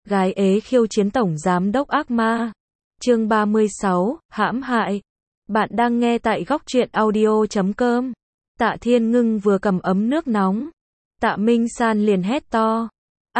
Gái ế khiêu chiến tổng giám đốc ác ma. Chương 36, hãm hại. Bạn đang nghe tại góc truyện audio.com. Tạ Thiên Ngưng vừa cầm ấm nước nóng. Tạ Minh San liền hét to.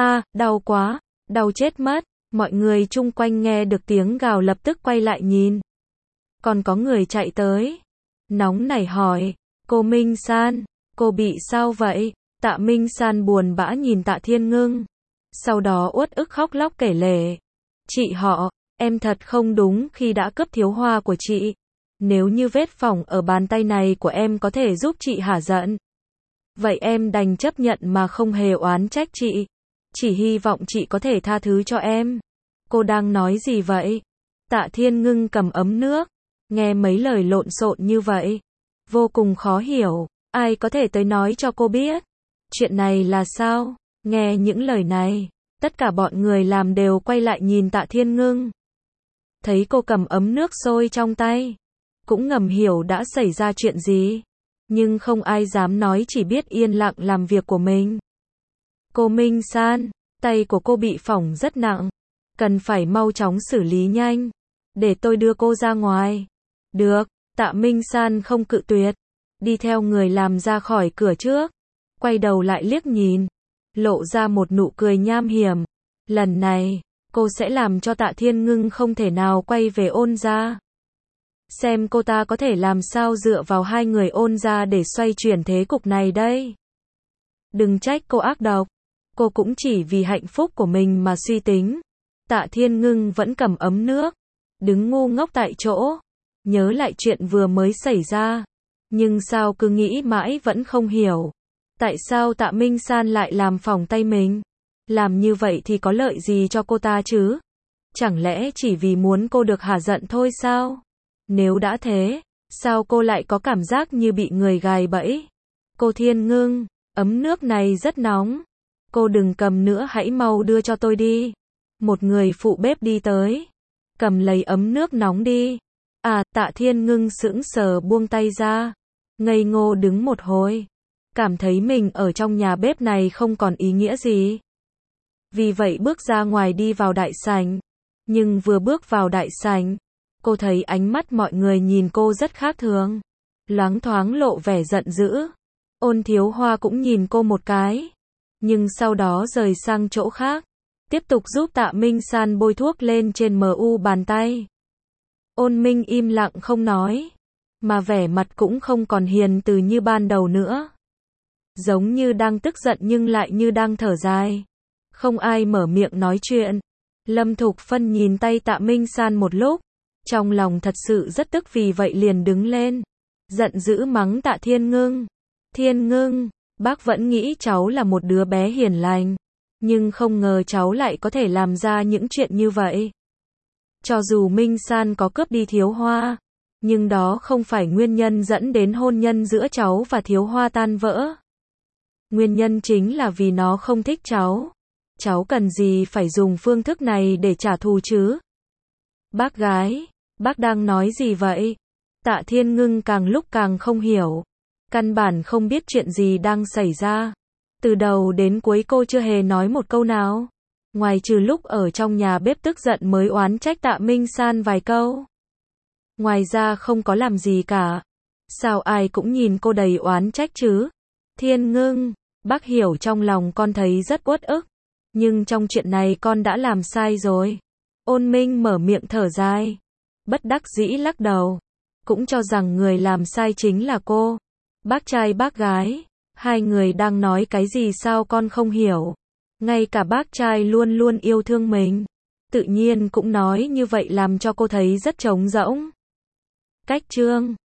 Đau quá, đau chết mất. Mọi người chung quanh nghe được tiếng gào lập tức quay lại nhìn. Còn có người chạy tới. Nóng nảy hỏi, cô Minh San, cô bị sao vậy? Tạ Minh San buồn bã nhìn Tạ Thiên Ngưng. Sau đó uất ức khóc lóc kể lể. Chị họ, em thật không đúng khi đã cướp thiếu hoa của chị. Nếu như vết phỏng ở bàn tay này của em có thể giúp chị hả giận, vậy em đành chấp nhận mà không hề oán trách chị. Chỉ hy vọng chị có thể tha thứ cho em. Cô đang nói gì vậy? Tạ Thiên Ngưng cầm ấm nước, nghe mấy lời lộn xộn như vậy, vô cùng khó hiểu. Ai có thể tới nói cho cô biết chuyện này là sao? Nghe những lời này, tất cả bọn người làm đều quay lại nhìn Tạ Thiên Ngưng. Thấy cô cầm ấm nước sôi trong tay, cũng ngầm hiểu đã xảy ra chuyện gì, nhưng không ai dám nói, chỉ biết yên lặng làm việc của mình. Cô Minh San, tay của cô bị phỏng rất nặng, cần phải mau chóng xử lý nhanh, để tôi đưa cô ra ngoài. Được, Tạ Minh San không cự tuyệt, đi theo người làm ra khỏi cửa trước, quay đầu lại liếc nhìn, lộ ra một nụ cười nham hiểm. Lần này, cô sẽ làm cho Tạ Thiên Ngưng không thể nào quay về Ôn gia. Xem cô ta có thể làm sao dựa vào hai người Ôn gia để xoay chuyển thế cục này đây. Đừng trách cô ác độc, cô cũng chỉ vì hạnh phúc của mình mà suy tính. Tạ Thiên Ngưng vẫn cầm ấm nước, đứng ngu ngốc tại chỗ, nhớ lại chuyện vừa mới xảy ra, nhưng sao cứ nghĩ mãi vẫn không hiểu. Tại sao Tạ Minh San lại làm phỏng tay mình? Làm như vậy thì có lợi gì cho cô ta chứ? Chẳng lẽ chỉ vì muốn cô được hả giận thôi sao? Nếu đã thế, sao cô lại có cảm giác như bị người gài bẫy? Cô Thiên Ngưng, ấm nước này rất nóng. Cô đừng cầm nữa, hãy mau đưa cho tôi đi. Một người phụ bếp đi tới. Cầm lấy ấm nước nóng đi. Tạ Thiên Ngưng sững sờ buông tay ra. Ngây ngô đứng một hồi. Cảm thấy mình ở trong nhà bếp này không còn ý nghĩa gì. Vì vậy bước ra ngoài đi vào đại sảnh. Nhưng vừa bước vào đại sảnh, cô thấy ánh mắt mọi người nhìn cô rất khác thường. Loáng thoáng lộ vẻ giận dữ. Ôn Thiếu Hoa cũng nhìn cô một cái, nhưng sau đó rời sang chỗ khác, tiếp tục giúp Tạ Minh San bôi thuốc lên trên mu bàn tay. Ôn Minh im lặng không nói, mà vẻ mặt cũng không còn hiền từ như ban đầu nữa. Giống như đang tức giận nhưng lại như đang thở dài. Không ai mở miệng nói chuyện. Lâm Thục Phân nhìn tay Tạ Minh San một lúc, trong lòng thật sự rất tức, vì vậy liền đứng lên, giận dữ mắng Tạ Thiên Ngưng. Thiên Ngưng, bác vẫn nghĩ cháu là một đứa bé hiền lành, nhưng không ngờ cháu lại có thể làm ra những chuyện như vậy. Cho dù Minh San có cướp đi Thiếu Hoa, nhưng đó không phải nguyên nhân dẫn đến hôn nhân giữa cháu và Thiếu Hoa tan vỡ. Nguyên nhân chính là vì nó không thích cháu. Cháu cần gì phải dùng phương thức này để trả thù chứ? Bác gái, bác đang nói gì vậy? Tạ Thiên Ngưng càng lúc càng không hiểu. Căn bản không biết chuyện gì đang xảy ra. Từ đầu đến cuối cô chưa hề nói một câu nào. Ngoài trừ lúc ở trong nhà bếp tức giận mới oán trách Tạ Minh San vài câu. Ngoài ra không có làm gì cả. Sao ai cũng nhìn cô đầy oán trách chứ? Thiên Ngưng, bác hiểu trong lòng con thấy rất uất ức. Nhưng trong chuyện này con đã làm sai rồi. Ôn Minh mở miệng thở dài. Bất đắc dĩ lắc đầu. Cũng cho rằng người làm sai chính là cô. Bác trai bác gái, hai người đang nói cái gì sao con không hiểu. Ngay cả bác trai luôn luôn yêu thương mình, tự nhiên cũng nói như vậy làm cho cô thấy rất trống rỗng. Cách chương